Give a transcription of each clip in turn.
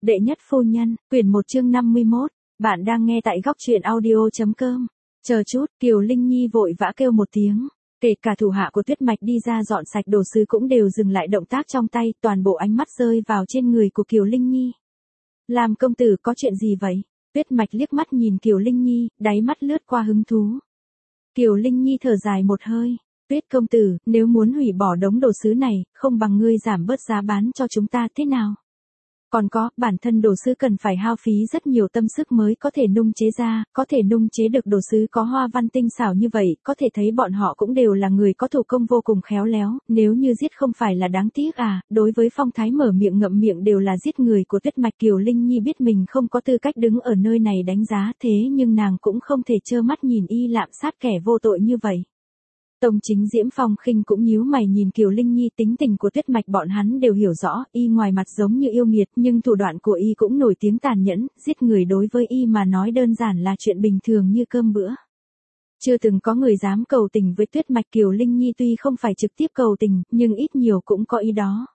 Đệ nhất phu nhân, quyển 1 chương 51, bạn đang nghe tại góc truyện audio.com. Chờ chút, Kiều Linh Nhi vội vã kêu một tiếng. Kể cả thủ hạ của Tuyết Mạch đi ra dọn sạch đồ sứ cũng đều dừng lại động tác trong tay, toàn bộ ánh mắt rơi vào trên người của Kiều Linh Nhi. Làm công tử có chuyện gì vậy? Tuyết Mạch liếc mắt nhìn Kiều Linh Nhi, đáy mắt lướt qua hứng thú. Kiều Linh Nhi thở dài một hơi. Tuyết công tử, nếu muốn hủy bỏ đống đồ sứ này, không bằng ngươi giảm bớt giá bán cho chúng ta thế nào? Còn có, bản thân đồ sứ cần phải hao phí rất nhiều tâm sức mới có thể nung chế ra, có thể nung chế được đồ sứ có hoa văn tinh xảo như vậy, có thể thấy bọn họ cũng đều là người có thủ công vô cùng khéo léo, nếu như giết không phải là đáng tiếc à, đối với phong thái mở miệng ngậm miệng đều là giết người của Tuyết Mạch. Kiều Linh Nhi biết mình không có tư cách đứng ở nơi này đánh giá, thế nhưng nàng cũng không thể trơ mắt nhìn y lạm sát kẻ vô tội như vậy. Tông Chính Diễm Phong Khinh cũng nhíu mày nhìn Kiều Linh Nhi, tính tình của Tuyết Mạch bọn hắn đều hiểu rõ, y ngoài mặt giống như yêu nghiệt, nhưng thủ đoạn của y cũng nổi tiếng tàn nhẫn, giết người đối với y mà nói đơn giản là chuyện bình thường như cơm bữa. Chưa từng có người dám cầu tình với Tuyết Mạch. Kiều Linh Nhi tuy không phải trực tiếp cầu tình, nhưng ít nhiều cũng có ý đó.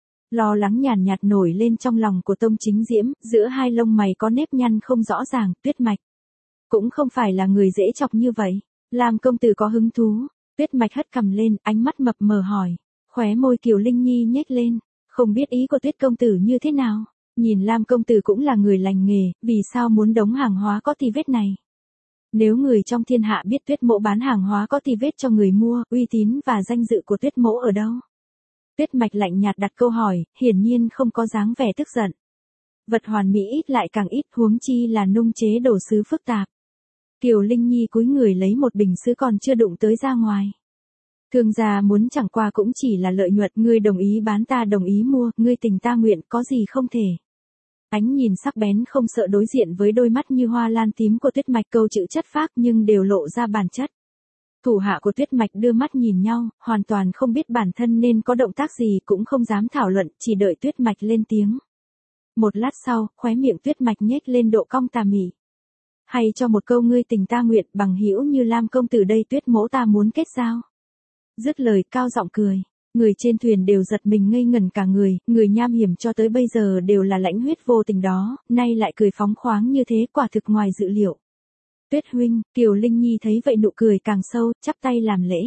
Lo lắng nhàn nhạt nổi lên trong lòng của Tông Chính Diễm, giữa hai lông mày có nếp nhăn không rõ ràng, Tuyết Mạch cũng không phải là người dễ chọc như vậy. Làm công tử có hứng thú. Tuyết Mạch hất cằm lên, ánh mắt mập mờ hỏi. Khóe môi Kiều Linh Nhi nhếch lên. Không biết ý của Tuyết công tử như thế nào? Nhìn Lam công tử cũng là người lành nghề, vì sao muốn đóng hàng hóa có tì vết này? Nếu người trong thiên hạ biết Tuyết mỗ bán hàng hóa có tì vết cho người mua, uy tín và danh dự của Tuyết mỗ ở đâu? Tuyết Mạch lạnh nhạt đặt câu hỏi, hiển nhiên không có dáng vẻ tức giận. Vật hoàn mỹ ít lại càng ít, huống chi là nung chế đồ sứ phức tạp. Kiều Linh Nhi cúi người lấy một bình sứ còn chưa đụng tới ra ngoài. Thương gia muốn chẳng qua cũng chỉ là lợi nhuận, ngươi đồng ý bán ta đồng ý mua, ngươi tình ta nguyện, có gì không thể. Ánh nhìn sắc bén không sợ đối diện với đôi mắt như hoa lan tím của Tuyết Mạch, câu chữ chất phác nhưng đều lộ ra bản chất. Thủ hạ của Tuyết Mạch đưa mắt nhìn nhau, hoàn toàn không biết bản thân nên có động tác gì, cũng không dám thảo luận, chỉ đợi Tuyết Mạch lên tiếng. Một lát sau, khóe miệng Tuyết Mạch nhếch lên độ cong tà mị. Hay cho một câu ngươi tình ta nguyện, bằng hữu như Lam công tử đây Tuyết mỗ ta muốn kết giao. Dứt lời cao giọng cười. Người trên thuyền đều giật mình ngây ngẩn cả người, người nham hiểm cho tới bây giờ đều là lãnh huyết vô tình đó, nay lại cười phóng khoáng như thế, quả thực ngoài dự liệu. Tuyết huynh, Kiều Linh Nhi thấy vậy nụ cười càng sâu, chắp tay làm lễ.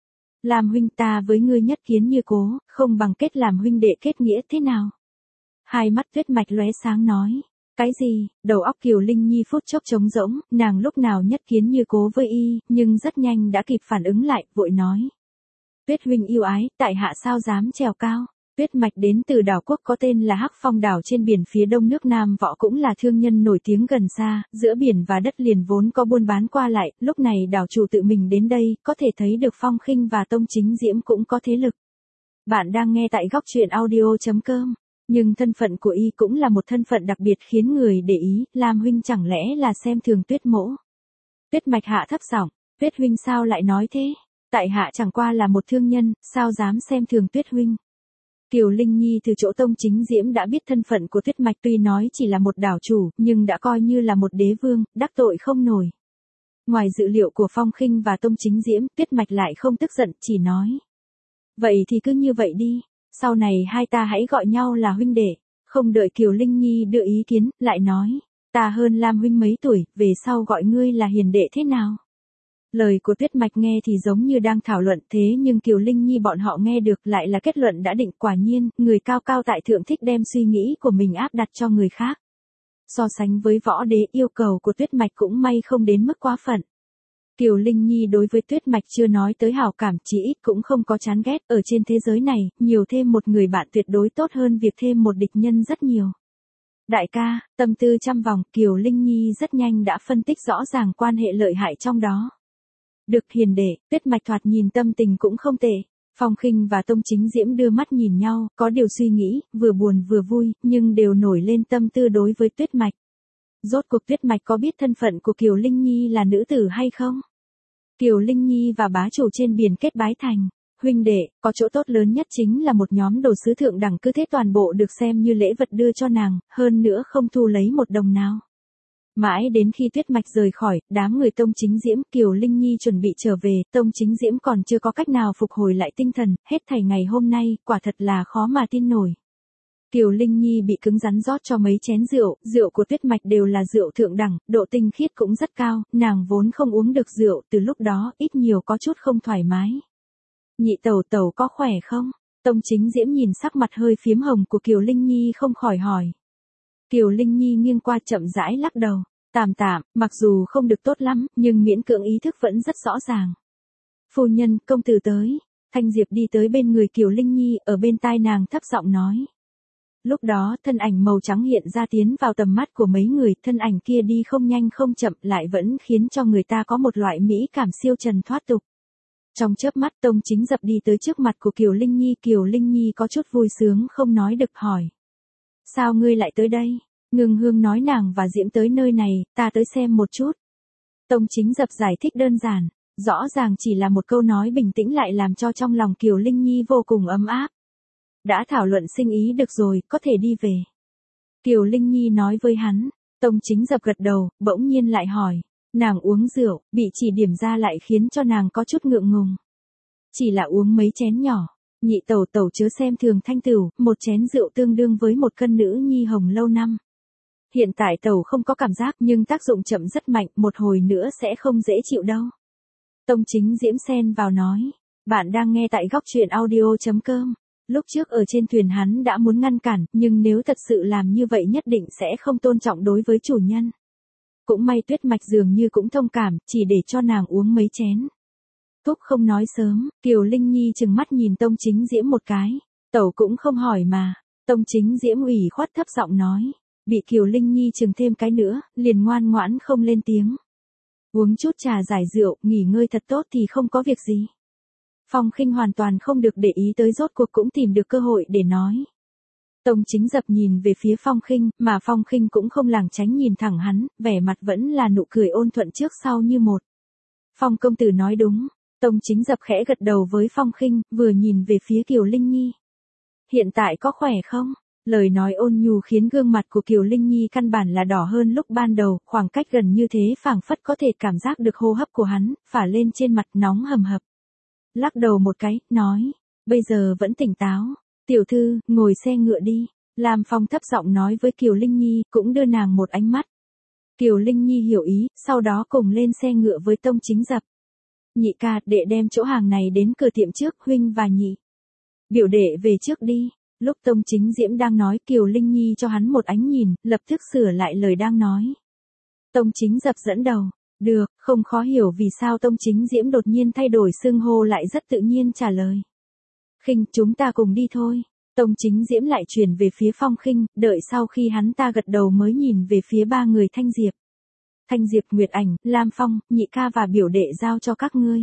Làm huynh, ta với ngươi nhất kiến như cố, không bằng kết làm huynh đệ kết nghĩa thế nào? Hai mắt Tuyết Mạch lóe sáng nói. Cái gì? Đầu óc Kiều Linh Nhi phút chốc trống rỗng, nàng lúc nào nhất kiến như cố với y, nhưng rất nhanh đã kịp phản ứng lại, vội nói. Tuyết huynh yêu ái, tại hạ sao dám trèo cao. Tuyết Mạch đến từ đảo quốc có tên là Hắc Phong đảo trên biển phía đông nước Nam Võ, cũng là thương nhân nổi tiếng gần xa, giữa biển và đất liền vốn có buôn bán qua lại, lúc này đảo chủ tự mình đến đây, có thể thấy được Phong Khinh và Tông Chính Diễm cũng có thế lực. Bạn đang nghe tại góc truyện audio.com. Nhưng thân phận của y cũng là một thân phận đặc biệt khiến người để ý, Lam huynh chẳng lẽ là xem thường Tuyết mỗ? Tuyết Mạch hạ thấp giọng, Tuyết huynh sao lại nói thế? Tại hạ chẳng qua là một thương nhân, sao dám xem thường Tuyết huynh? Kiều Linh Nhi từ chỗ Tông Chính Diễm đã biết thân phận của Tuyết Mạch, tuy nói chỉ là một đảo chủ, nhưng đã coi như là một đế vương, đắc tội không nổi. Ngoài dự liệu của Phong Khinh và Tông Chính Diễm, Tuyết Mạch lại không tức giận, chỉ nói. Vậy thì cứ như vậy đi. Sau này hai ta hãy gọi nhau là huynh đệ. Không đợi Kiều Linh Nhi đưa ý kiến, lại nói. Ta hơn Lam huynh mấy tuổi, về sau gọi ngươi là hiền đệ thế nào? Lời của Tuyết Mạch nghe thì giống như đang thảo luận, thế nhưng Kiều Linh Nhi bọn họ nghe được lại là kết luận đã định. Quả nhiên, người cao cao tại thượng thích đem suy nghĩ của mình áp đặt cho người khác. So sánh với võ đế, yêu cầu của Tuyết Mạch cũng may không đến mức quá phận. Kiều Linh Nhi đối với Tuyết Mạch chưa nói tới hảo cảm, chỉ ít cũng không có chán ghét, ở trên thế giới này, nhiều thêm một người bạn tuyệt đối tốt hơn việc thêm một địch nhân rất nhiều. Đại ca, tâm tư trăm vòng, Kiều Linh Nhi rất nhanh đã phân tích rõ ràng quan hệ lợi hại trong đó. Được hiền đệ, Tuyết Mạch thoạt nhìn tâm tình cũng không tệ. Phong Khinh và Tông Chính Diễm đưa mắt nhìn nhau, có điều suy nghĩ, vừa buồn vừa vui, nhưng đều nổi lên tâm tư đối với Tuyết Mạch. Rốt cuộc Tuyết Mạch có biết thân phận của Kiều Linh Nhi là nữ tử hay không? Kiều Linh Nhi và bá chủ trên biển kết bái thành huynh đệ, có chỗ tốt lớn nhất chính là một nhóm đồ sứ thượng đẳng, cứ thế toàn bộ được xem như lễ vật đưa cho nàng, hơn nữa không thu lấy một đồng nào. Mãi đến khi Tuyết Mạch rời khỏi, đám người Tông Chính Diễm, Kiều Linh Nhi chuẩn bị trở về, Tông Chính Diễm còn chưa có cách nào phục hồi lại tinh thần, hết thảy ngày hôm nay, quả thật là khó mà tin nổi. Kiều Linh Nhi bị cứng rắn rót cho mấy chén rượu, rượu của Tuyết Mạch đều là rượu thượng đẳng, độ tinh khiết cũng rất cao, nàng vốn không uống được rượu, từ lúc đó ít nhiều có chút không thoải mái. Nhị tẩu tẩu có khỏe không? Tông Chính Diễm nhìn sắc mặt hơi phiếm hồng của Kiều Linh Nhi không khỏi hỏi. Kiều Linh Nhi nghiêng qua chậm rãi lắc đầu, tạm tạm, mặc dù không được tốt lắm, nhưng miễn cưỡng ý thức vẫn rất rõ ràng. Phu nhân, công tử tới. Thanh Diệp đi tới bên người Kiều Linh Nhi, ở bên tai nàng thấp giọng nói. Lúc đó, thân ảnh màu trắng hiện ra tiến vào tầm mắt của mấy người, thân ảnh kia đi không nhanh không chậm lại vẫn khiến cho người ta có một loại mỹ cảm siêu trần thoát tục. Trong chớp mắt Tông Chính Dập đi tới trước mặt của Kiều Linh Nhi có chút vui sướng không nói được hỏi. Sao ngươi lại tới đây? Ngưng Hương nói nàng và Diễm tới nơi này, ta tới xem một chút. Tông Chính Dập giải thích đơn giản, rõ ràng chỉ là một câu nói bình tĩnh lại làm cho trong lòng Kiều Linh Nhi vô cùng ấm áp. Đã thảo luận sinh ý được rồi, có thể đi về. Kiều Linh Nhi nói với hắn, Tông Chính Dập gật đầu, bỗng nhiên lại hỏi. Nàng uống rượu, bị chỉ điểm ra lại khiến cho nàng có chút ngượng ngùng. Chỉ là uống mấy chén nhỏ, nhị tẩu tẩu chớ xem thường Thanh Tửu, một chén rượu tương đương với một cân nữ nhi hồng lâu năm. Hiện tại tẩu không có cảm giác nhưng tác dụng chậm rất mạnh, một hồi nữa sẽ không dễ chịu đâu. Tông Chính Diễm xen vào nói, bạn đang nghe tại góc truyện audio.com. Lúc trước ở trên thuyền hắn đã muốn ngăn cản, nhưng nếu thật sự làm như vậy nhất định sẽ không tôn trọng đối với chủ nhân. Cũng may Tuyết Mạch dường như cũng thông cảm, chỉ để cho nàng uống mấy chén. Thúc không nói sớm, Kiều Linh Nhi trừng mắt nhìn Tông Chính Diễm một cái. Tẩu cũng không hỏi mà. Tông Chính Diễm ủy khuất thấp giọng nói. Bị Kiều Linh Nhi trừng thêm cái nữa, liền ngoan ngoãn không lên tiếng. Uống chút trà giải rượu, nghỉ ngơi thật tốt thì không có việc gì. Phong Khinh hoàn toàn không được để ý tới, rốt cuộc cũng tìm được cơ hội để nói. Tông Chính Dập nhìn về phía Phong Khinh, mà Phong Khinh cũng không lảng tránh nhìn thẳng hắn, vẻ mặt vẫn là nụ cười ôn thuận trước sau như một. Phong công tử nói đúng. Tông Chính Dập khẽ gật đầu với Phong Khinh, vừa nhìn về phía Kiều Linh Nhi. Hiện tại có khỏe không? Lời nói ôn nhu khiến gương mặt của Kiều Linh Nhi căn bản là đỏ hơn lúc ban đầu, khoảng cách gần như thế phảng phất có thể cảm giác được hô hấp của hắn, phả lên trên mặt nóng hầm hập. Lắc đầu một cái, nói, bây giờ vẫn tỉnh táo. Tiểu thư, ngồi xe ngựa đi. Lam Phong thấp giọng nói với Kiều Linh Nhi, cũng đưa nàng một ánh mắt. Kiều Linh Nhi hiểu ý, sau đó cùng lên xe ngựa với Tông Chính Dập. Nhị ca, đệ đem chỗ hàng này đến cửa tiệm trước, huynh và nhị. Biểu đệ về trước đi. Lúc Tông Chính Diễm đang nói, Kiều Linh Nhi cho hắn một ánh nhìn, lập tức sửa lại lời đang nói. Tông Chính Dập dẫn đầu. Được, không khó hiểu vì sao Tông Chính Diễm đột nhiên thay đổi xưng hô lại rất tự nhiên trả lời. Khinh, chúng ta cùng đi thôi. Tông Chính Diễm lại chuyển về phía Phong Khinh, đợi sau khi hắn ta gật đầu mới nhìn về phía ba người Thanh Diệp. Thanh Diệp, Nguyệt Ảnh, Lam Phong, nhị ca và biểu đệ giao cho các ngươi.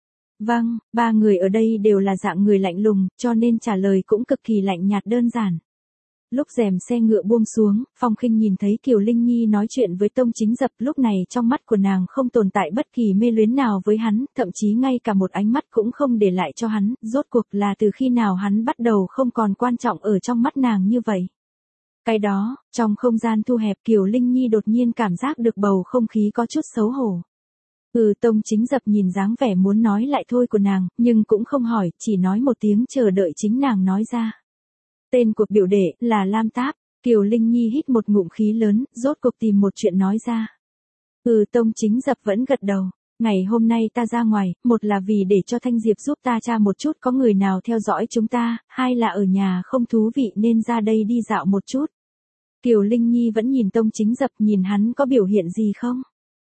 Vâng, ba người ở đây đều là dạng người lạnh lùng, cho nên trả lời cũng cực kỳ lạnh nhạt đơn giản. Lúc rèm xe ngựa buông xuống, Phong Khinh nhìn thấy Kiều Linh Nhi nói chuyện với Tông Chính Dập, lúc này trong mắt của nàng không tồn tại bất kỳ mê luyến nào với hắn, thậm chí ngay cả một ánh mắt cũng không để lại cho hắn, rốt cuộc là từ khi nào hắn bắt đầu không còn quan trọng ở trong mắt nàng như vậy. Cái đó, trong không gian thu hẹp Kiều Linh Nhi đột nhiên cảm giác được bầu không khí có chút xấu hổ. Tông Chính Dập nhìn dáng vẻ muốn nói lại thôi của nàng, nhưng cũng không hỏi, chỉ nói một tiếng chờ đợi chính nàng nói ra. Tên của biểu đệ là Lam Táp. Kiều Linh Nhi hít một ngụm khí lớn, rốt cuộc tìm một chuyện nói ra. Tông Chính Dập vẫn gật đầu. Ngày hôm nay ta ra ngoài, một là vì để cho Thanh Diệp giúp ta tra một chút có người nào theo dõi chúng ta, hai là ở nhà không thú vị nên ra đây đi dạo một chút. Kiều Linh Nhi vẫn nhìn Tông Chính Dập, nhìn hắn có biểu hiện gì không?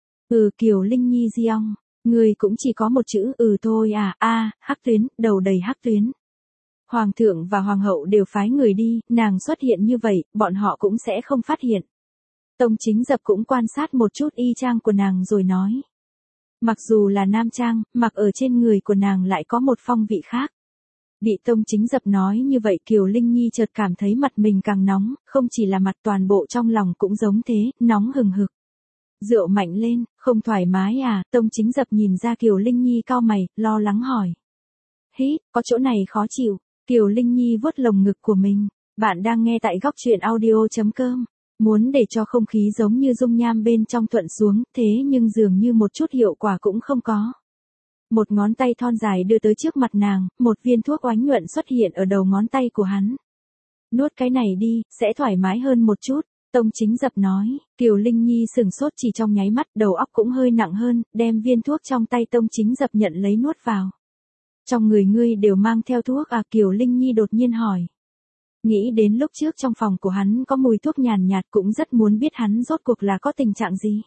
Kiều Linh Nhi Diong, người cũng chỉ có một chữ thôi à, hắc tuyến, đầu đầy hắc tuyến. Hoàng thượng và hoàng hậu đều phái người đi, nàng xuất hiện như vậy, bọn họ cũng sẽ không phát hiện. Tông Chính Dập cũng quan sát một chút y trang của nàng rồi nói. Mặc dù là nam trang, mặc ở trên người của nàng lại có một phong vị khác. Bị Tông Chính Dập nói như vậy Kiều Linh Nhi chợt cảm thấy mặt mình càng nóng, không chỉ là mặt, toàn bộ trong lòng cũng giống thế, nóng hừng hực. Rượu mạnh lên, không thoải mái à? Tông Chính Dập nhìn ra Kiều Linh Nhi cau mày, lo lắng hỏi. Hít, có chỗ này khó chịu. Kiều Linh Nhi vuốt lồng ngực của mình. Bạn đang nghe tại góc truyện audio.com. Muốn để cho không khí giống như dung nham bên trong thuận xuống, thế nhưng dường như một chút hiệu quả cũng không có. Một ngón tay thon dài đưa tới trước mặt nàng, một viên thuốc oánh nhuận xuất hiện ở đầu ngón tay của hắn. Nuốt cái này đi, sẽ thoải mái hơn một chút. Tông Chính Dập nói, Kiều Linh Nhi sừng sốt chỉ trong nháy mắt, đầu óc cũng hơi nặng hơn, đem viên thuốc trong tay Tông Chính Dập nhận lấy nuốt vào. Trong người ngươi đều mang theo thuốc à? Kiều Linh Nhi đột nhiên hỏi. Nghĩ đến lúc trước trong phòng của hắn có mùi thuốc nhàn nhạt cũng rất muốn biết hắn rốt cuộc là có tình trạng gì.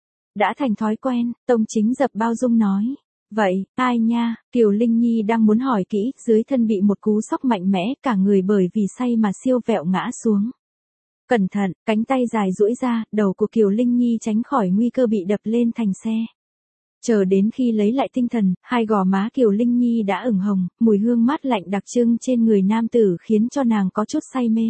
Đã thành thói quen, Tông Chính Dập bao dung nói. Vậy, ai nha, Kiều Linh Nhi đang muốn hỏi kỹ, dưới thân bị một cú sốc mạnh mẽ, cả người bởi vì say mà siêu vẹo ngã xuống. Cẩn thận, cánh tay dài duỗi ra, đầu của Kiều Linh Nhi tránh khỏi nguy cơ bị đập lên thành xe. Chờ đến khi lấy lại tinh thần, hai gò má Kiều Linh Nhi đã ửng hồng, mùi hương mát lạnh đặc trưng trên người nam tử khiến cho nàng có chút say mê.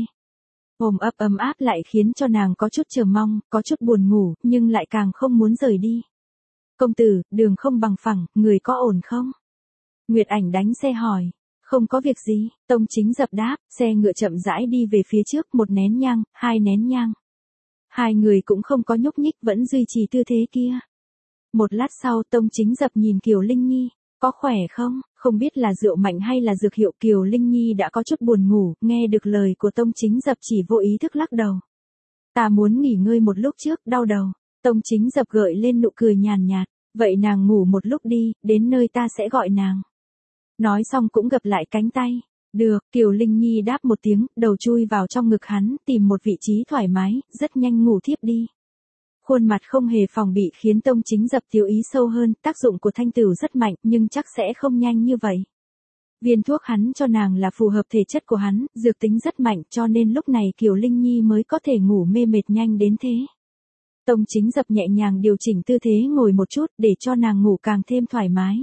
Ôm ấp ấm áp lại khiến cho nàng có chút chờ mong, có chút buồn ngủ, nhưng lại càng không muốn rời đi. Công tử, đường không bằng phẳng, người có ổn không? Nguyệt Ảnh đánh xe hỏi. Không có việc gì, Tông Chính Dập đáp, xe ngựa chậm rãi đi về phía trước, một nén nhang, hai nén nhang. Hai người cũng không có nhúc nhích, vẫn duy trì tư thế kia. Một lát sau Tông Chính Dập nhìn Kiều Linh Nhi, có khỏe không? Không biết là rượu mạnh hay là dược hiệu. Kiều Linh Nhi đã có chút buồn ngủ, nghe được lời của Tông Chính Dập chỉ vô ý thức lắc đầu. Ta muốn nghỉ ngơi một lúc trước, đau đầu. Tông Chính Dập gợi lên nụ cười nhàn nhạt, vậy nàng ngủ một lúc đi, đến nơi ta sẽ gọi nàng. Nói xong cũng gập lại cánh tay. Được, Kiều Linh Nhi đáp một tiếng, đầu chui vào trong ngực hắn, tìm một vị trí thoải mái, rất nhanh ngủ thiếp đi. Khuôn mặt không hề phòng bị khiến Tông Chính Dập tiêu ý sâu hơn, tác dụng của thanh tửu rất mạnh nhưng chắc sẽ không nhanh như vậy. Viên thuốc hắn cho nàng là phù hợp thể chất của hắn, dược tính rất mạnh cho nên lúc này Kiều Linh Nhi mới có thể ngủ mê mệt nhanh đến thế. Tông Chính Dập nhẹ nhàng điều chỉnh tư thế ngồi một chút để cho nàng ngủ càng thêm thoải mái.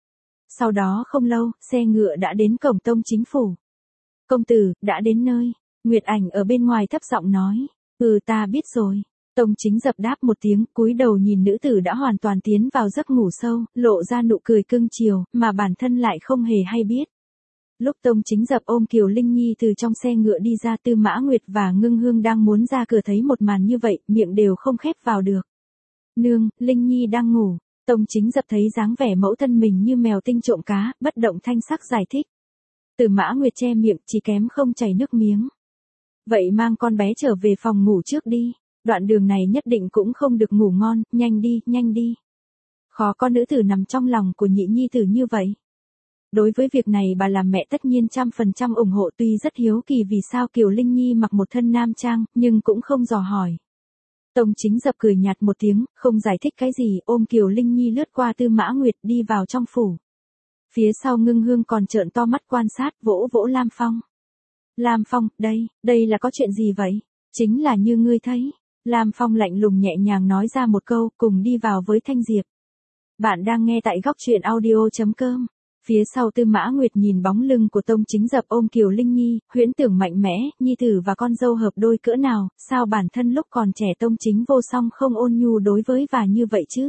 Sau đó không lâu, xe ngựa đã đến cổng Tông Chính phủ. Công tử, đã đến nơi. Nguyệt Ảnh ở bên ngoài thấp giọng nói. Ta biết rồi. Tông Chính Dập đáp một tiếng, cúi đầu nhìn nữ tử đã hoàn toàn tiến vào giấc ngủ sâu, lộ ra nụ cười cưng chiều, mà bản thân lại không hề hay biết. Lúc Tông Chính Dập ôm Kiều Linh Nhi từ trong xe ngựa đi ra, Tư Mã Nguyệt và Ngưng Hương đang muốn ra cửa thấy một màn như vậy, miệng đều không khép vào được. Nương, Linh Nhi đang ngủ. Tông Chính Dập thấy dáng vẻ mẫu thân mình như mèo tinh trộm cá, bất động thanh sắc giải thích. Tư Mã Nguyệt che miệng, chỉ kém không chảy nước miếng. Vậy mang con bé trở về phòng ngủ trước đi. Đoạn đường này nhất định cũng không được ngủ ngon, nhanh đi, nhanh đi. Khó có nữ tử nằm trong lòng của nhị nhi tử như vậy. Đối với việc này bà làm mẹ tất nhiên 100% ủng hộ, tuy rất hiếu kỳ vì sao Kiều Linh Nhi mặc một thân nam trang, nhưng cũng không dò hỏi. Tông Chính Dập cười nhạt một tiếng, không giải thích cái gì, ôm Kiều Linh Nhi lướt qua Tư Mã Nguyệt đi vào trong phủ. Phía sau Ngưng Hương còn trợn to mắt quan sát, vỗ vỗ Lam Phong. Lam Phong, đây là có chuyện gì vậy? Chính là như ngươi thấy. Lam Phong lạnh lùng nhẹ nhàng nói ra một câu, cùng đi vào với Thanh Diệp. Bạn đang nghe tại góc truyện audio.com. Phía sau Tư Mã Nguyệt nhìn bóng lưng của Tông Chính Dập ôm Kiều Linh Nhi, huyễn tưởng mạnh mẽ, nhi tử và con dâu hợp đôi cỡ nào, sao bản thân lúc còn trẻ Tông Chính Vô Song không ôn nhu đối với và như vậy chứ?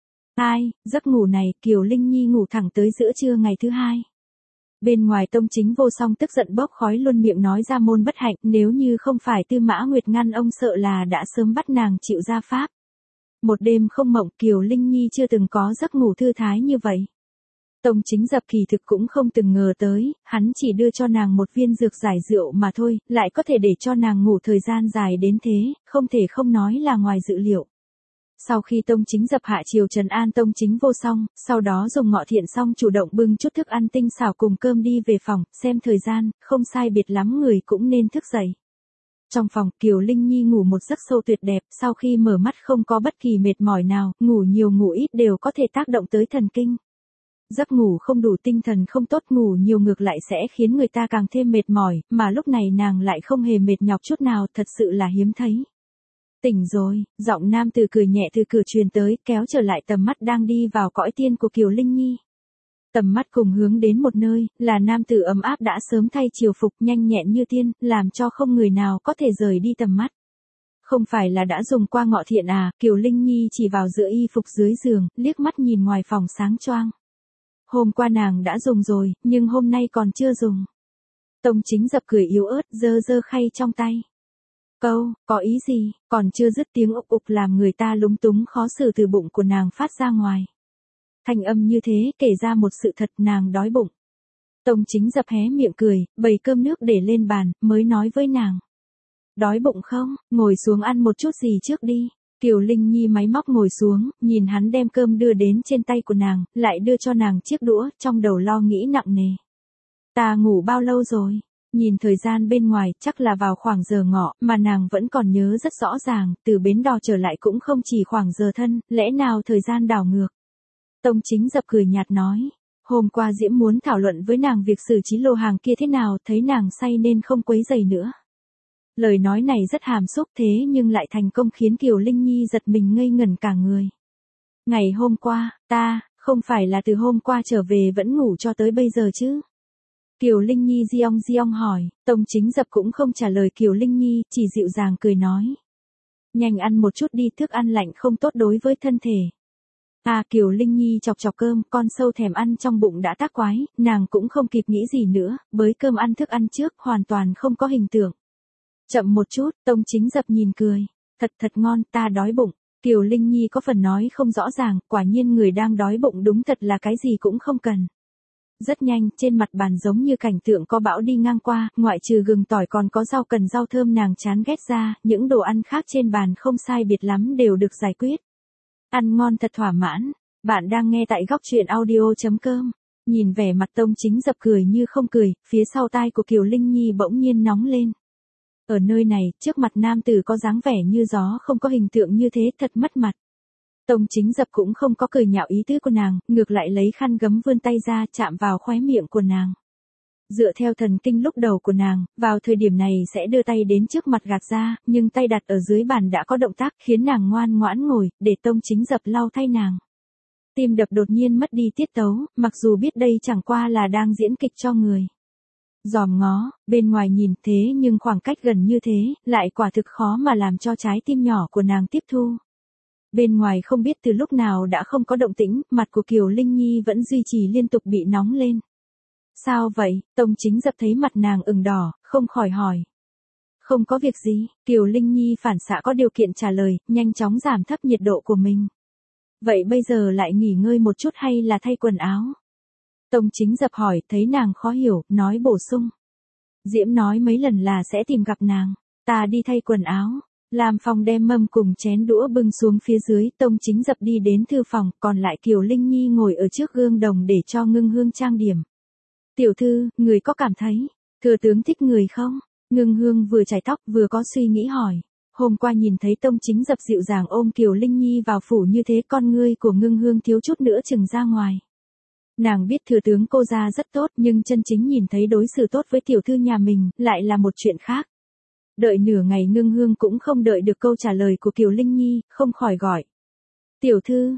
Giấc ngủ này, Kiều Linh Nhi ngủ thẳng tới giữa trưa ngày thứ hai. Bên ngoài Tông Chính Vô Song tức giận bốc khói luôn miệng nói ra môn bất hạnh, nếu như không phải Tư Mã Nguyệt ngăn ông sợ là đã sớm bắt nàng chịu gia pháp. Một đêm không mộng, Kiều Linh Nhi chưa từng có giấc ngủ thư thái như vậy. Tông Chính Dập kỳ thực cũng không từng ngờ tới, hắn chỉ đưa cho nàng một viên dược giải rượu mà thôi, lại có thể để cho nàng ngủ thời gian dài đến thế, không thể không nói là ngoài dự liệu. Sau khi Tông Chính Dập hạ chiều trấn an Tông Chính Vô Song, sau đó dùng ngọ thiện xong chủ động bưng chút thức ăn tinh xảo cùng cơm đi về phòng, xem thời gian, không sai biệt lắm người cũng nên thức dậy. Trong phòng, Kiều Linh Nhi ngủ một giấc sâu tuyệt đẹp, sau khi mở mắt không có bất kỳ mệt mỏi nào, ngủ nhiều ngủ ít đều có thể tác động tới thần kinh. Giấc ngủ không đủ tinh thần không tốt, ngủ nhiều ngược lại sẽ khiến người ta càng thêm mệt mỏi, mà lúc này nàng lại không hề mệt nhọc chút nào, thật sự là hiếm thấy. Tỉnh rồi, giọng nam tử cười nhẹ từ cửa truyền tới, kéo trở lại tầm mắt đang đi vào cõi tiên của Kiều Linh Nhi. Tầm mắt cùng hướng đến một nơi, là nam tử ấm áp đã sớm thay triều phục nhanh nhẹn như tiên, làm cho không người nào có thể rời đi tầm mắt. Không phải là đã dùng qua ngọ thiện à? Kiều Linh Nhi chỉ vào giữa y phục dưới giường, liếc mắt nhìn ngoài phòng sáng choang. Hôm qua nàng đã dùng rồi, nhưng hôm nay còn chưa dùng. Tông Chính Dập cười yếu ớt, giơ khay trong tay. Có ý gì? Còn chưa dứt tiếng ục ục làm người ta lúng túng khó xử từ bụng của nàng phát ra ngoài. Thanh âm như thế kể ra một sự thật, nàng đói bụng. Tông Chính Dập hé miệng cười, bày cơm nước để lên bàn, mới nói với nàng. Đói bụng không, ngồi xuống ăn một chút gì trước đi. Kiều Linh Nhi máy móc ngồi xuống, nhìn hắn đem cơm đưa đến trên tay của nàng, lại đưa cho nàng chiếc đũa, trong đầu lo nghĩ nặng nề. Ta ngủ bao lâu rồi? Nhìn thời gian bên ngoài, chắc là vào khoảng giờ ngọ, mà nàng vẫn còn nhớ rất rõ ràng, từ bến đò trở lại cũng không chỉ khoảng giờ thân, lẽ nào thời gian đảo ngược. Tông Chính Dập cười nhạt nói, hôm qua Diễm muốn thảo luận với nàng việc xử trí lô hàng kia thế nào, thấy nàng say nên không quấy rầy nữa. Lời nói này rất hàm xúc thế nhưng lại thành công khiến Kiều Linh Nhi giật mình ngây ngẩn cả người. Ngày hôm qua, không phải là từ hôm qua trở về vẫn ngủ cho tới bây giờ chứ? Kiều Linh Nhi giong hỏi, Tông Chính Dập cũng không trả lời Kiều Linh Nhi, chỉ dịu dàng cười nói. Nhanh ăn một chút đi, thức ăn lạnh không tốt đối với thân thể. Kiều Linh Nhi chọc chọc cơm, con sâu thèm ăn trong bụng đã tác quái, nàng cũng không kịp nghĩ gì nữa, bới cơm ăn thức ăn trước, hoàn toàn không có hình tượng. Chậm một chút, Tông Chính Dập nhìn cười. Thật ngon, ta đói bụng. Kiều Linh Nhi có phần nói không rõ ràng, quả nhiên người đang đói bụng đúng thật là cái gì cũng không cần. Rất nhanh, trên mặt bàn giống như cảnh tượng có bão đi ngang qua, ngoại trừ gừng tỏi còn có rau cần rau thơm nàng chán ghét ra, những đồ ăn khác trên bàn không sai biệt lắm đều được giải quyết. Ăn ngon thật thỏa mãn. Bạn đang nghe tại góc truyện audio.com. Nhìn vẻ mặt Tông Chính Dập cười như không cười, phía sau tai của Kiều Linh Nhi bỗng nhiên nóng lên. Ở nơi này, trước mặt nam tử có dáng vẻ như gió không có hình tượng như thế thật mất mặt. Tông Chính Dập cũng không có cười nhạo ý tứ của nàng, ngược lại lấy khăn gấm vươn tay ra chạm vào khóe miệng của nàng. Dựa theo thần kinh lúc đầu của nàng, vào thời điểm này sẽ đưa tay đến trước mặt gạt ra, nhưng tay đặt ở dưới bàn đã có động tác khiến nàng ngoan ngoãn ngồi, để Tông Chính Dập lau thay nàng. Tim đập đột nhiên mất đi tiết tấu, mặc dù biết đây chẳng qua là đang diễn kịch cho người. Dòm ngó, bên ngoài nhìn thế nhưng khoảng cách gần như thế, lại quả thực khó mà làm cho trái tim nhỏ của nàng tiếp thu. Bên ngoài không biết từ lúc nào đã không có động tĩnh, mặt của Kiều Linh Nhi vẫn duy trì liên tục bị nóng lên. Sao vậy? Tông Chính Dập thấy mặt nàng ửng đỏ, không khỏi hỏi. Không có việc gì, Kiều Linh Nhi phản xạ có điều kiện trả lời, nhanh chóng giảm thấp nhiệt độ của mình. Vậy bây giờ lại nghỉ ngơi một chút hay là thay quần áo? Tông Chính Dập hỏi, thấy nàng khó hiểu, nói bổ sung. Diễm nói mấy lần là sẽ tìm gặp nàng, ta đi thay quần áo. Lam Phong đem mâm cùng chén đũa bưng xuống phía dưới, Tông Chính Dập đi đến thư phòng, còn lại Kiều Linh Nhi ngồi ở trước gương đồng để cho Ngưng Hương trang điểm. Tiểu thư, người có cảm thấy, thừa tướng thích người không? Ngưng Hương vừa chải tóc vừa có suy nghĩ hỏi. Hôm qua nhìn thấy Tông Chính Dập dịu dàng ôm Kiều Linh Nhi vào phủ như thế, con ngươi của Ngưng Hương thiếu chút nữa chừng ra ngoài. Nàng biết thừa tướng cô gia rất tốt, nhưng chân chính nhìn thấy đối xử tốt với tiểu thư nhà mình, lại là một chuyện khác. Đợi nửa ngày Ngưng Hương cũng không đợi được câu trả lời của Kiều Linh Nhi, không khỏi gọi. Tiểu thư,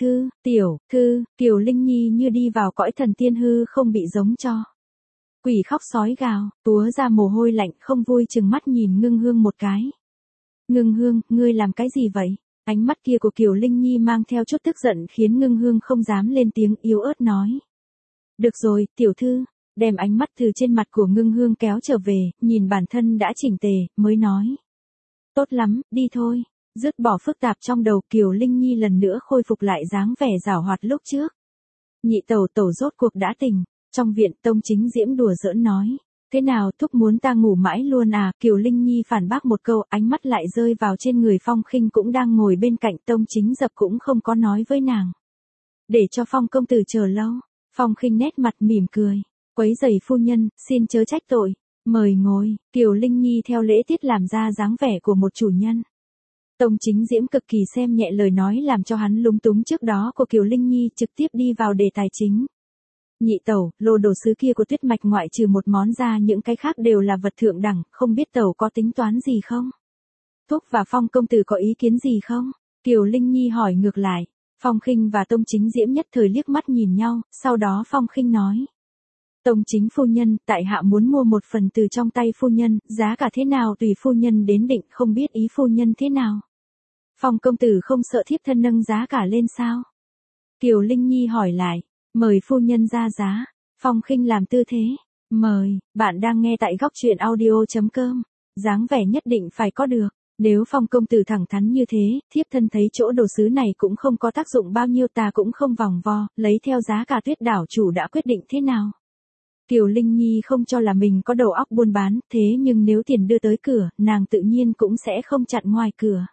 Kiều Linh Nhi như đi vào cõi thần tiên hư không bị giống cho. Quỷ khóc sói gào, túa ra mồ hôi lạnh không vui chừng mắt nhìn Ngưng Hương một cái. Ngưng Hương, ngươi làm cái gì vậy? Ánh mắt kia của Kiều Linh Nhi mang theo chút tức giận khiến Ngưng Hương không dám lên tiếng, yếu ớt nói. Được rồi, tiểu thư, đem ánh mắt từ trên mặt của Ngưng Hương kéo trở về, nhìn bản thân đã chỉnh tề, mới nói. Tốt lắm, đi thôi. Dứt bỏ phức tạp trong đầu, Kiều Linh Nhi lần nữa khôi phục lại dáng vẻ giảo hoạt lúc trước. Nhị tẩu rốt cuộc đã tỉnh. Trong viện, Tông Chính Diễm đùa giỡn nói. Thế nào, thúc muốn ta ngủ mãi luôn à? Kiều Linh Nhi phản bác một câu, ánh mắt lại rơi vào trên người Phong Khinh cũng đang ngồi bên cạnh. Tông Chính Dập cũng không có nói với nàng. Để cho Phong công tử chờ lâu. Phong Khinh nét mặt mỉm cười. Quấy rầy phu nhân, xin chớ trách tội. Mời ngồi. Kiều Linh Nhi theo lễ tiết làm ra dáng vẻ của một chủ nhân. Tông Chính Diễm cực kỳ xem nhẹ lời nói làm cho hắn lúng túng trước đó của Kiều Linh Nhi, trực tiếp đi vào đề tài chính. Nhị tẩu, lô đồ sứ kia của Tuyết Mạch ngoại trừ một món ra những cái khác đều là vật thượng đẳng, không biết tẩu có tính toán gì không? Thúc và Phong công tử có ý kiến gì không? Kiều Linh Nhi hỏi ngược lại. Phong Khinh và Tông Chính Diễm nhất thời liếc mắt nhìn nhau, sau đó Phong Khinh nói. Tông Chính phu nhân, tại hạ muốn mua một phần từ trong tay phu nhân, giá cả thế nào tùy phu nhân đến định, không biết ý phu nhân thế nào. Phong công tử không sợ thiếp thân nâng giá cả lên sao? Kiều Linh Nhi hỏi lại. Mời phu nhân ra giá. Phong Khinh làm tư thế. Mời, bạn đang nghe tại góc truyện audio.com. Dáng vẻ nhất định phải có được. Nếu Phong công tử thẳng thắn như thế, thiếp thân thấy chỗ đồ sứ này cũng không có tác dụng bao nhiêu, ta cũng không vòng vo, lấy theo giá cả Tuyết đảo chủ đã quyết định thế nào. Kiều Linh Nhi không cho là mình có đầu óc buôn bán, thế nhưng nếu tiền đưa tới cửa, nàng tự nhiên cũng sẽ không chặn ngoài cửa.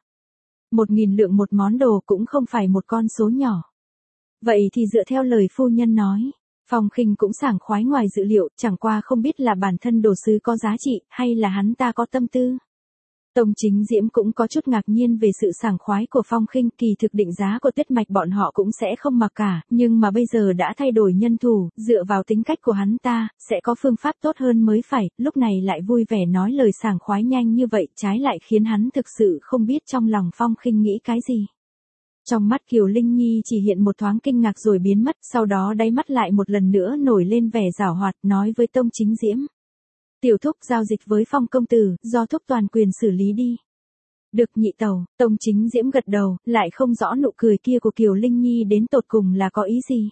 1.000 lượng một món đồ cũng không phải một con số nhỏ. Vậy thì dựa theo lời phu nhân nói, Phong Khinh cũng sảng khoái ngoài dự liệu, chẳng qua không biết là bản thân đồ sứ có giá trị, hay là hắn ta có tâm tư. Tông Chính Diễm cũng có chút ngạc nhiên về sự sảng khoái của Phong Khinh, kỳ thực định giá của Tuyết Mạch bọn họ cũng sẽ không mặc cả, nhưng mà bây giờ đã thay đổi nhân thủ, dựa vào tính cách của hắn ta, sẽ có phương pháp tốt hơn mới phải, lúc này lại vui vẻ nói lời sảng khoái nhanh như vậy, trái lại khiến hắn thực sự không biết trong lòng Phong Khinh nghĩ cái gì. Trong mắt Kiều Linh Nhi chỉ hiện một thoáng kinh ngạc rồi biến mất, sau đó đáy mắt lại một lần nữa nổi lên vẻ giảo hoạt, nói với Tông Chính Diễm. Tiểu thúc giao dịch với Phong công tử, do thúc toàn quyền xử lý đi. Được nhị tẩu, Tông Chính Diễm gật đầu, lại không rõ nụ cười kia của Kiều Linh Nhi đến tột cùng là có ý gì.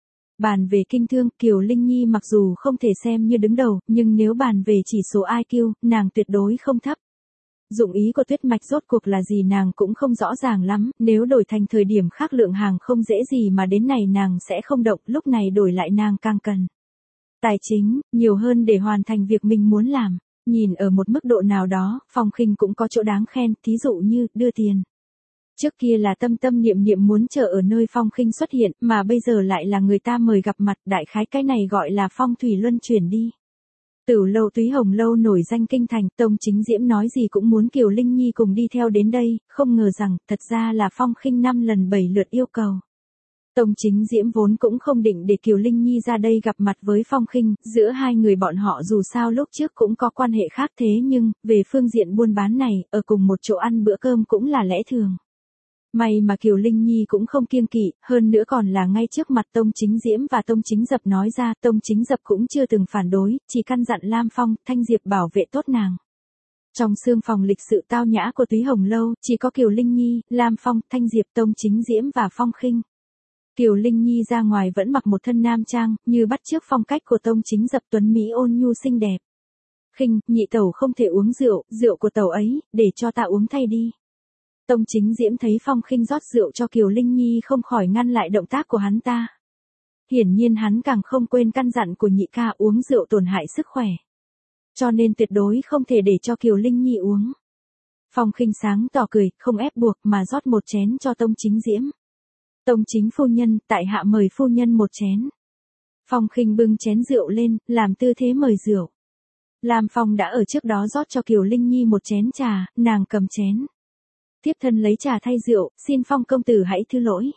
Bàn về kinh thương, Kiều Linh Nhi mặc dù không thể xem như đứng đầu, nhưng nếu bàn về chỉ số IQ, nàng tuyệt đối không thấp. Dụng ý của Tuyết Mạch rốt cuộc là gì nàng cũng không rõ ràng lắm, nếu đổi thành thời điểm khác lượng hàng không dễ gì mà đến này nàng sẽ không động, lúc này đổi lại nàng càng cần tài chính, nhiều hơn để hoàn thành việc mình muốn làm. Nhìn ở một mức độ nào đó, Phong Khinh cũng có chỗ đáng khen, thí dụ như, đưa tiền. Trước kia là tâm tâm niệm niệm muốn chờ ở nơi Phong Khinh xuất hiện, mà bây giờ lại là người ta mời gặp mặt, đại khái cái này gọi là phong thủy luân chuyển đi. Tửu lâu Túy Hồng lâu nổi danh kinh thành, Tông Chính Diễm nói gì cũng muốn Kiều Linh Nhi cùng đi theo đến đây, không ngờ rằng, thật ra là Phong Khinh 5 lần 7 lượt yêu cầu. Tông Chính Diễm vốn cũng không định để Kiều Linh Nhi ra đây gặp mặt với Phong Khinh, giữa hai người bọn họ dù sao lúc trước cũng có quan hệ khác thế nhưng, về phương diện buôn bán này, ở cùng một chỗ ăn bữa cơm cũng là lẽ thường. May mà Kiều Linh Nhi cũng không kiêng kỵ, hơn nữa còn là ngay trước mặt Tông Chính Diễm và Tông Chính Dập nói ra, Tông Chính Dập cũng chưa từng phản đối, chỉ căn dặn Lam Phong, Thanh Diệp bảo vệ tốt nàng. Trong xương phòng lịch sự tao nhã của Túy Hồng lâu, chỉ có Kiều Linh Nhi, Lam Phong, Thanh Diệp, Tông Chính Diễm và Phong Khinh. Kiều Linh Nhi ra ngoài vẫn mặc một thân nam trang, như bắt chước phong cách của Tông Chính Dập tuấn mỹ ôn nhu xinh đẹp. Khinh, nhị tẩu không thể uống rượu, rượu của tẩu ấy, để cho ta uống thay đi. Tông Chính Diễm thấy Phong Khinh rót rượu cho Kiều Linh Nhi không khỏi ngăn lại động tác của hắn ta. Hiển nhiên hắn càng không quên căn dặn của nhị ca uống rượu tổn hại sức khỏe. Cho nên tuyệt đối không thể để cho Kiều Linh Nhi uống. Phong Khinh sáng tỏ cười, không ép buộc mà rót một chén cho Tông Chính Diễm. Tông Chính phu nhân, tại hạ mời phu nhân một chén. Phong Khinh bưng chén rượu lên, làm tư thế mời rượu. Lam Phong đã ở trước đó rót cho Kiều Linh Nhi một chén trà, nàng cầm chén. Thiếp thân lấy trà thay rượu, xin Phong công tử hãy thứ lỗi.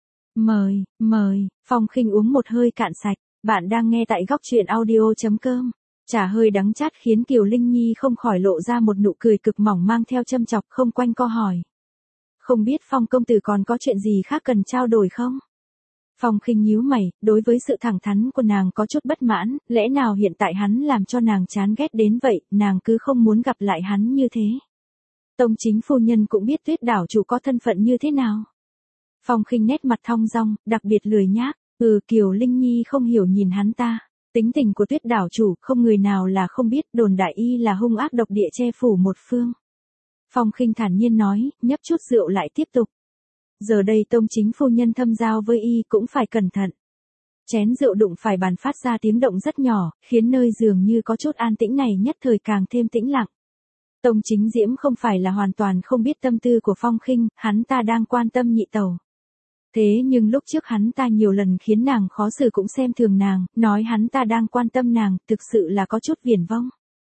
Mời, Phong Khinh uống một hơi cạn sạch, bạn đang nghe tại góc truyện audio.com. Trà hơi đắng chát khiến Kiều Linh Nhi không khỏi lộ ra một nụ cười cực mỏng mang theo châm chọc không quanh co hỏi. Không biết Phong công tử còn có chuyện gì khác cần trao đổi không? Phong Khinh nhíu mày, đối với sự thẳng thắn của nàng có chút bất mãn, lẽ nào hiện tại hắn làm cho nàng chán ghét đến vậy, nàng cứ không muốn gặp lại hắn như thế. Tông Chính phu nhân cũng biết Tuyết đảo chủ có thân phận như thế nào. Phong Khinh nét mặt thong dong, đặc biệt lười nhác, Kiều Linh Nhi không hiểu nhìn hắn ta. Tính tình của Tuyết đảo chủ, không người nào là không biết, đồn đại y là hung ác độc địa che phủ một phương. Phong Khinh thản nhiên nói, nhấp chút rượu lại tiếp tục. Giờ đây Tông Chính phu nhân thâm giao với y cũng phải cẩn thận. Chén rượu đụng phải bàn phát ra tiếng động rất nhỏ, khiến nơi dường như có chút an tĩnh này nhất thời càng thêm tĩnh lặng. Tông Chính Diễm không phải là hoàn toàn không biết tâm tư của Phong Khinh, hắn ta đang quan tâm nhị tẩu. Thế nhưng lúc trước hắn ta nhiều lần khiến nàng khó xử cũng xem thường nàng, nói hắn ta đang quan tâm nàng, thực sự là có chút viển vông.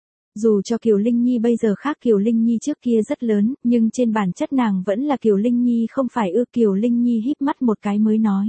Dù cho Kiều Linh Nhi bây giờ khác Kiều Linh Nhi trước kia rất lớn, nhưng trên bản chất nàng vẫn là Kiều Linh Nhi không phải ư. Kiều Linh Nhi híp mắt một cái mới nói.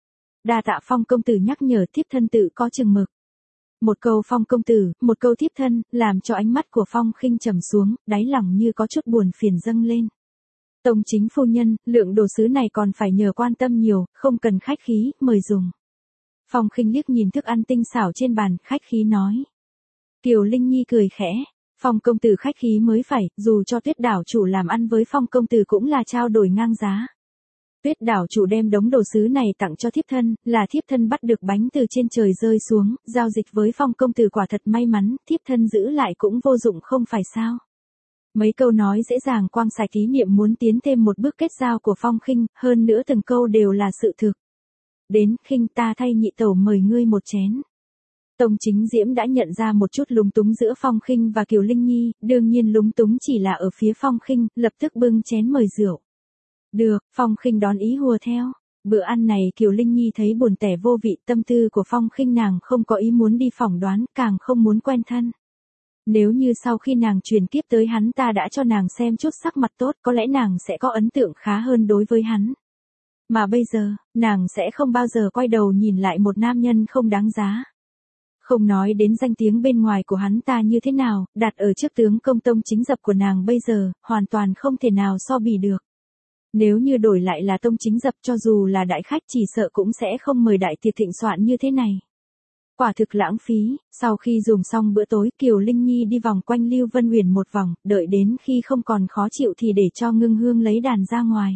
Đa tạ Phong công tử nhắc nhở, thiếp thân tự có chừng mực. Một câu Phong công tử, một câu thiếp thân, làm cho ánh mắt của Phong Khinh trầm xuống, đáy lòng như có chút buồn phiền dâng lên. Tông Chính phu nhân, lượng đồ sứ này còn phải nhờ quan tâm nhiều, không cần khách khí, mời dùng. Phong Khinh liếc nhìn thức ăn tinh xảo trên bàn, khách khí nói. Kiều Linh Nhi cười khẽ, Phong công tử khách khí mới phải, dù cho Tuyết đảo chủ làm ăn với Phong công tử cũng là trao đổi ngang giá. Tuyết đảo chủ đem đống đồ sứ này tặng cho thiếp thân, là thiếp thân bắt được bánh từ trên trời rơi xuống, giao dịch với Phong công tử quả thật may mắn, thiếp thân giữ lại cũng vô dụng không phải sao. Mấy câu nói dễ dàng quang sạch ý niệm muốn tiến thêm một bước kết giao của Phong Khinh, hơn nữa từng câu đều là sự thực. Đến, Khinh ta thay nhị tẩu mời ngươi một chén. Tông Chính Diễm đã nhận ra một chút lúng túng giữa Phong Khinh và Kiều Linh Nhi, đương nhiên lúng túng chỉ là ở phía Phong Khinh, lập tức bưng chén mời rượu. Được, Phong Khinh đón ý hùa theo. Bữa ăn này Kiều Linh Nhi thấy buồn tẻ vô vị, tâm tư của Phong Khinh nàng không có ý muốn đi phỏng đoán, càng không muốn quen thân. Nếu như sau khi nàng truyền kiếp tới hắn ta đã cho nàng xem chút sắc mặt tốt, có lẽ nàng sẽ có ấn tượng khá hơn đối với hắn. Mà bây giờ, nàng sẽ không bao giờ quay đầu nhìn lại một nam nhân không đáng giá. Không nói đến danh tiếng bên ngoài của hắn ta như thế nào, đặt ở trước tướng công Tông Chính Dập của nàng bây giờ, hoàn toàn không thể nào so bì được. Nếu như đổi lại là Tông Chính Dập cho dù là đại khách chỉ sợ cũng sẽ không mời đại tiệc thịnh soạn như thế này. Quả thực lãng phí, sau khi dùng xong bữa tối Kiều Linh Nhi đi vòng quanh Lưu Vân Huyền một vòng, đợi đến khi không còn khó chịu thì để cho Ngưng Hương lấy đàn ra ngoài.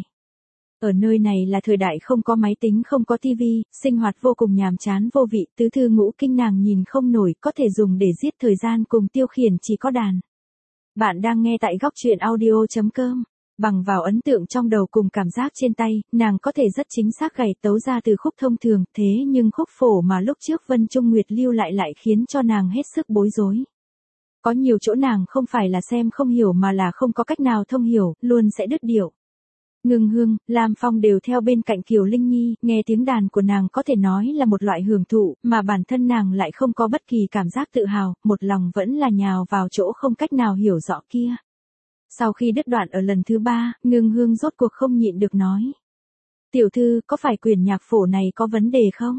Ở nơi này là thời đại không có máy tính không có tivi, sinh hoạt vô cùng nhàm chán vô vị, tứ thư ngũ kinh nàng nhìn không nổi, có thể dùng để giết thời gian cùng tiêu khiển chỉ có đàn. Bạn đang nghe tại góc truyện audio.com. Bằng vào ấn tượng trong đầu cùng cảm giác trên tay, nàng có thể rất chính xác gảy tấu ra từ khúc thông thường, thế nhưng khúc phổ mà lúc trước Vân Trung Nguyệt lưu lại khiến cho nàng hết sức bối rối. Có nhiều chỗ nàng không phải là xem không hiểu mà là không có cách nào thông hiểu, luôn sẽ đứt điệu. Ngưng Hương, Lam Phong đều theo bên cạnh Kiều Linh Nhi, nghe tiếng đàn của nàng có thể nói là một loại hưởng thụ, mà bản thân nàng lại không có bất kỳ cảm giác tự hào, một lòng vẫn là nhào vào chỗ không cách nào hiểu rõ kia. Sau khi đứt đoạn ở lần thứ 3, Ngưng Hương rốt cuộc không nhịn được nói. Tiểu thư, có phải quyển nhạc phổ này có vấn đề không?